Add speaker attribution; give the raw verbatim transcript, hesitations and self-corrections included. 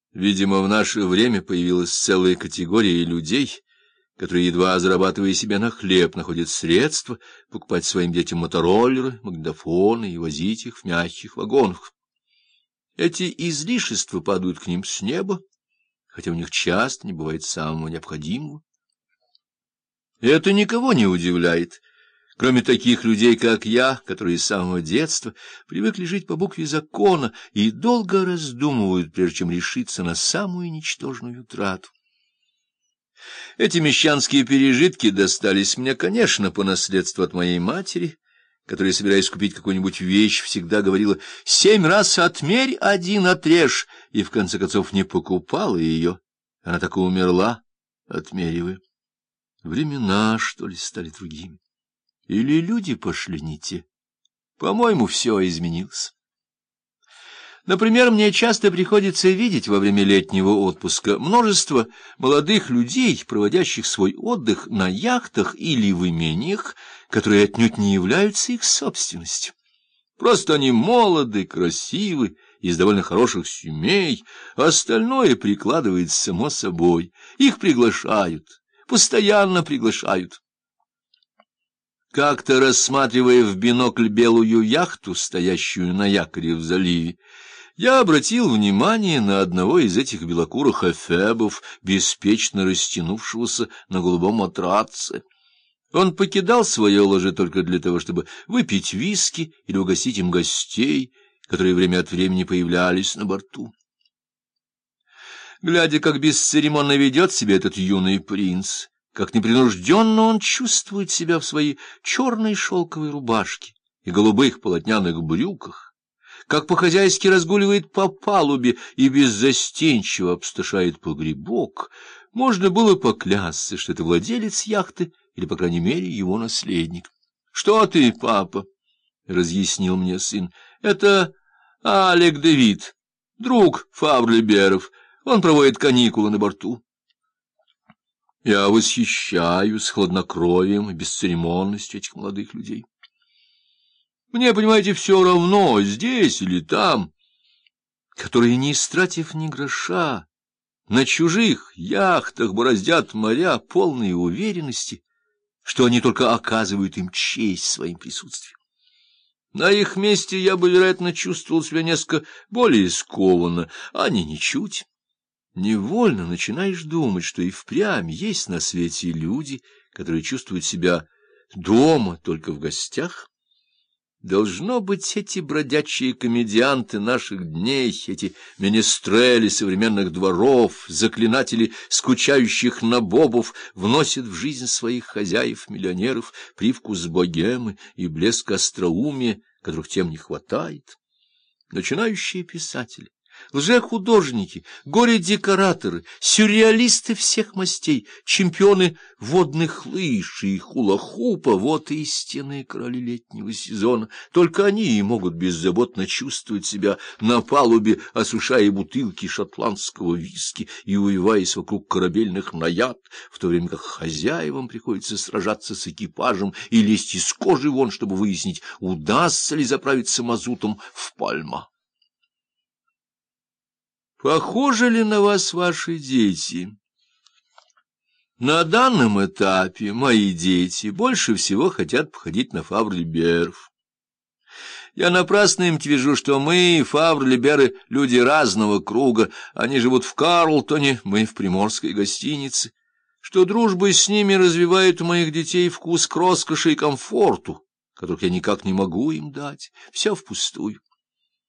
Speaker 1: Видимо, в наше время появилась целая категория людей, которые, едва зарабатывая себе на хлеб, находят средства покупать своим детям мотороллеры, магнитофоны и возить их в мягких вагонах. Эти излишества падают к ним с неба, хотя у них часто не бывает самого необходимого. Это никого не удивляет, кроме таких людей, как я, которые с самого детства привыкли жить по букве закона и долго раздумывают, прежде чем решиться на самую ничтожную трату. Эти мещанские пережитки достались мне, конечно, по наследству от моей матери, которая, собираясь купить какую-нибудь вещь, всегда говорила: «Семь раз отмерь, один отрежь», и в конце концов не покупала ее. Она так и умерла, отмеривая. Времена, что ли, стали другими? Или люди пошли не те? По-моему, все изменилось. Например, мне часто приходится видеть во время летнего отпуска множество молодых людей, проводящих свой отдых на яхтах или в имениях, которые отнюдь не являются их собственностью. Просто они молоды, красивы, из довольно хороших семей, а остальное прикладывается само собой. Их приглашают, постоянно приглашают. Как-то, рассматривая в бинокль белую яхту, стоящую на якоре в заливе, я обратил внимание на одного из этих белокурых эфебов, беспечно растянувшегося на голубом матраце. Он покидал свое ложе только для того, чтобы выпить виски или угостить им гостей, которые время от времени появлялись на борту. Глядя, как бесцеремонно ведет себя этот юный принц, как непринужденно он чувствует себя в своей черной шелковой рубашке и голубых полотняных брюках, как по-хозяйски разгуливает по палубе и беззастенчиво обсташает погребок, можно было поклясться, что это владелец яхты или, по крайней мере, его наследник. — Что ты, папа? — разъяснил мне сын. — Это Алек Давид, друг Фавр-Либеров. Он проводит каникулы на борту. Я восхищаюсь хладнокровием и бесцеремонностью этих молодых людей. Мне, понимаете, все равно, здесь или там, которые, не истратив ни гроша, на чужих яхтах бороздят моря, полные уверенности, что они только оказывают им честь своим присутствием. На их месте я бы, вероятно, чувствовал себя несколько более скованно, а они ничуть. Невольно начинаешь думать, что и впрямь есть на свете люди, которые чувствуют себя дома только в гостях. Должно быть, эти бродячие комедианты наших дней, эти менестрели современных дворов, заклинатели скучающих набобов, вносят в жизнь своих хозяев-миллионеров привкус богемы и блеск остроумия, которых тем не хватает. Начинающие писатели, лжехудожники, горе-декораторы, сюрреалисты всех мастей, чемпионы водных лыж и хула-хупа — вот истинные короли летнего сезона. Только они и могут беззаботно чувствовать себя на палубе, осушая бутылки шотландского виски и увиваясь вокруг корабельных наяд, в то время как хозяевам приходится сражаться с экипажем и лезть из кожи вон, чтобы выяснить, удастся ли заправиться мазутом в Пальма. Похожи ли на вас ваши дети? На данном этапе мои дети больше всего хотят походить на Фавр-Либеров. Я напрасно им твержу, что мы, Фавр-Либеры, люди разного круга, они живут в Карлтоне, мы в приморской гостинице, что дружба с ними развивает у моих детей вкус к роскоши и комфорту, которых я никак не могу им дать, все впустую.